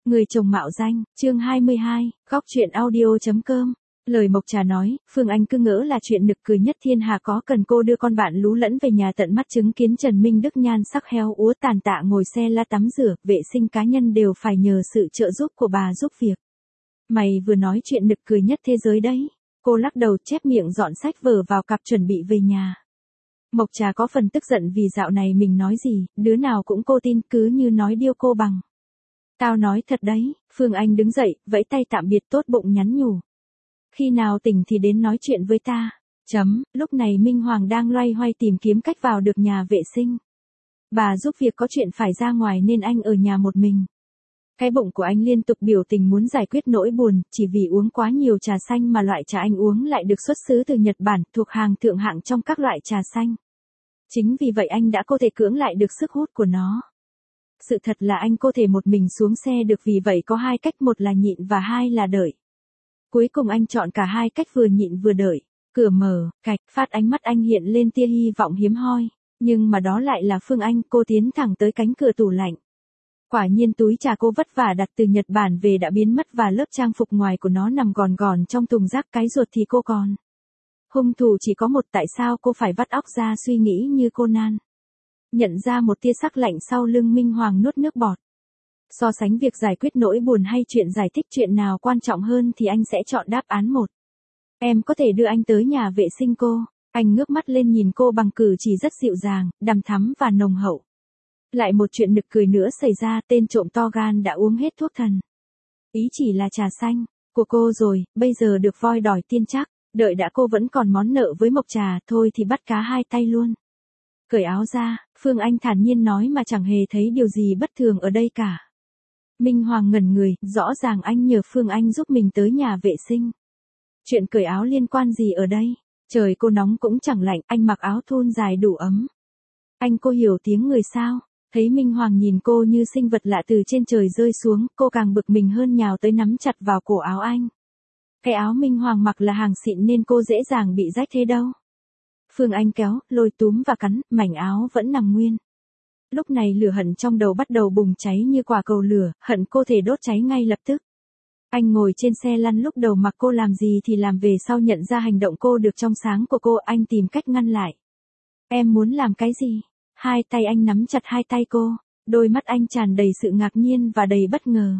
Người chồng mạo danh, chương 22, góc chuyện audio.com. Lời Mộc Trà nói, Phương Anh cứ ngỡ là chuyện nực cười nhất thiên hạ, có cần cô đưa con bạn lú lẫn về nhà tận mắt chứng kiến Trần Minh Đức nhan sắc heo úa tàn tạ ngồi xe la tắm rửa, vệ sinh cá nhân đều phải nhờ sự trợ giúp của bà giúp việc. Mày vừa nói chuyện nực cười nhất thế giới đấy. Cô lắc đầu chép miệng dọn sách vở vào cặp chuẩn bị về nhà. Mộc Trà có phần tức giận vì dạo này mình nói gì, đứa nào cũng cô tin, cứ như nói điêu cô bằng. Tao nói thật đấy. Phương Anh đứng dậy, vẫy tay tạm biệt, tốt bụng nhắn nhủ. Khi nào tỉnh thì đến nói chuyện với ta. Lúc này Minh Hoàng đang loay hoay tìm kiếm cách vào được nhà vệ sinh. Bà giúp việc có chuyện phải ra ngoài nên anh ở nhà một mình. Cái bụng của anh liên tục biểu tình muốn giải quyết nỗi buồn, chỉ vì uống quá nhiều trà xanh mà loại trà anh uống lại được xuất xứ từ Nhật Bản, thuộc hàng thượng hạng trong các loại trà xanh. Chính vì vậy anh đã có thể cưỡng lại được sức hút của nó. Sự thật là anh có thể một mình xuống xe được, vì vậy có hai cách, một là nhịn và hai là đợi. Cuối cùng anh chọn cả hai cách, vừa nhịn vừa đợi. Cửa mở, cạch, phát, ánh mắt anh hiện lên tia hy vọng hiếm hoi. Nhưng mà đó lại là Phương Anh. Cô tiến thẳng tới cánh cửa tủ lạnh. Quả nhiên túi trà cô vất vả đặt từ Nhật Bản về đã biến mất và lớp trang phục ngoài của nó nằm gòn gòn trong thùng rác. Cái ruột thì cô còn. Hung thủ chỉ có một, tại sao cô phải vắt óc ra suy nghĩ như Conan? Nhận ra một tia sắc lạnh sau lưng, Minh Hoàng nuốt nước bọt. So sánh việc giải quyết nỗi buồn hay chuyện giải thích chuyện nào quan trọng hơn thì anh sẽ chọn đáp án 1. Em có thể đưa anh tới nhà vệ sinh cô. Anh ngước mắt lên nhìn cô bằng cử chỉ rất dịu dàng, đằm thắm và nồng hậu. Lại một chuyện nực cười nữa xảy ra, tên trộm to gan đã uống hết thuốc thần. Ý chỉ là trà xanh của cô rồi, bây giờ được voi đòi tiên chắc. Đợi đã, cô vẫn còn món nợ với Mộc Trà, thôi thì bắt cá hai tay luôn. Cởi áo ra, Phương Anh thản nhiên nói mà chẳng hề thấy điều gì bất thường ở đây cả. Minh Hoàng ngẩn người, rõ ràng anh nhờ Phương Anh giúp mình tới nhà vệ sinh. Chuyện cởi áo liên quan gì ở đây? Trời cô nóng cũng chẳng lạnh, anh mặc áo thun dài đủ ấm. Anh, cô hiểu tiếng người sao? Thấy Minh Hoàng nhìn cô như sinh vật lạ từ trên trời rơi xuống, cô càng bực mình hơn, nhào tới nắm chặt vào cổ áo anh. Cái áo Minh Hoàng mặc là hàng xịn nên cô dễ dàng bị rách thế đâu. Phương Anh kéo, lôi túm và cắn, mảnh áo vẫn nằm nguyên. Lúc này lửa hận trong đầu bắt đầu bùng cháy như quả cầu lửa, hận cô thể đốt cháy ngay lập tức. Anh ngồi trên xe lăn, lúc đầu mặc cô làm gì thì làm, về sau nhận ra hành động cô được trong sáng của cô, anh tìm cách ngăn lại. Em muốn làm cái gì? Hai tay anh nắm chặt hai tay cô, đôi mắt anh tràn đầy sự ngạc nhiên và đầy bất ngờ.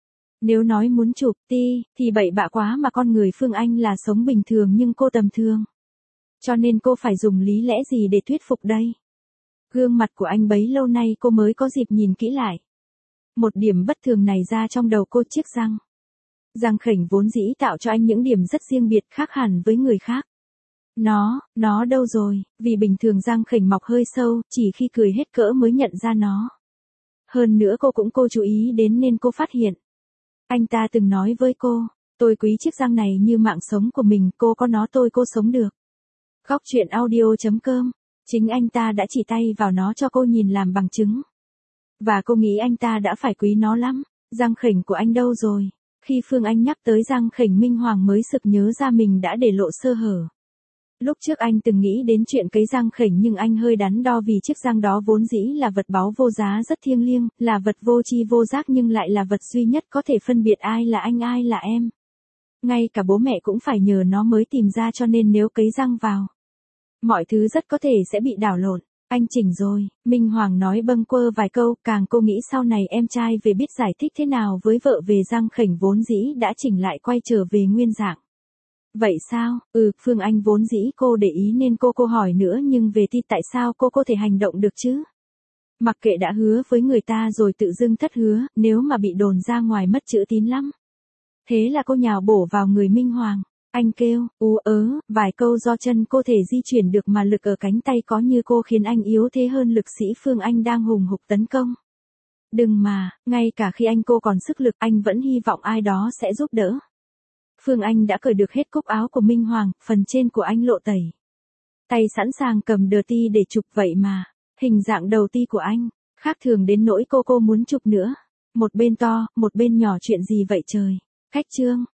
Nếu nói muốn chụp thì bậy bạ quá mà, con người Phương Anh là sống bình thường nhưng cô tầm thường. Cho nên cô phải dùng lý lẽ gì để thuyết phục đây? Gương mặt của anh bấy lâu nay cô mới có dịp nhìn kỹ lại. Một điểm bất thường này ra trong đầu cô, chiếc răng. Răng khểnh vốn dĩ tạo cho anh những điểm rất riêng biệt, khác hẳn với người khác. Nó đâu rồi? Vì bình thường răng khểnh mọc hơi sâu, chỉ khi cười hết cỡ mới nhận ra nó. Hơn nữa cô chú ý đến nên cô phát hiện. Anh ta từng nói với cô, tôi quý chiếc răng này như mạng sống của mình, cô có nó cô sống được. Góc chuyện audio.com. Chính anh ta đã chỉ tay vào nó cho cô nhìn làm bằng chứng. Và cô nghĩ anh ta đã phải quý nó lắm. Răng khểnh của anh đâu rồi? Khi Phương Anh nhắc tới răng khểnh, Minh Hoàng mới sực nhớ ra mình đã để lộ sơ hở. Lúc trước anh từng nghĩ đến chuyện cấy răng khểnh, nhưng anh hơi đắn đo vì chiếc răng đó vốn dĩ là vật báu vô giá, rất thiêng liêng, là vật vô tri vô giác, nhưng lại là vật duy nhất có thể phân biệt ai là anh ai là em. Ngay cả bố mẹ cũng phải nhờ nó mới tìm ra, cho nên nếu cấy răng vào, mọi thứ rất có thể sẽ bị đảo lộn. Anh chỉnh rồi, Minh Hoàng nói bâng quơ vài câu, càng cô nghĩ sau này em trai về biết giải thích thế nào với vợ về răng khểnh vốn dĩ đã chỉnh lại, quay trở về nguyên dạng. Vậy sao? Phương Anh vốn dĩ cô để ý nên cô hỏi nữa, nhưng về thì tại sao cô có thể hành động được chứ? Mặc kệ đã hứa với người ta rồi tự dưng thất hứa, nếu mà bị đồn ra ngoài mất chữ tín lắm. Thế là cô nhào bổ vào người Minh Hoàng. Anh kêu, vài câu do chân cô thể di chuyển được mà lực ở cánh tay có như cô khiến anh yếu thế hơn lực sĩ Phương Anh đang hùng hục tấn công. Đừng mà, ngay cả khi cô còn sức lực, anh vẫn hy vọng ai đó sẽ giúp đỡ. Phương Anh đã cởi được hết cúc áo của Minh Hoàng, phần trên của anh lộ tẩy. Tay sẵn sàng cầm đờ ti để chụp, vậy mà, hình dạng đầu ti của anh, khác thường đến nỗi cô muốn chụp nữa. Một bên to, một bên nhỏ, chuyện gì vậy trời? Khách trương,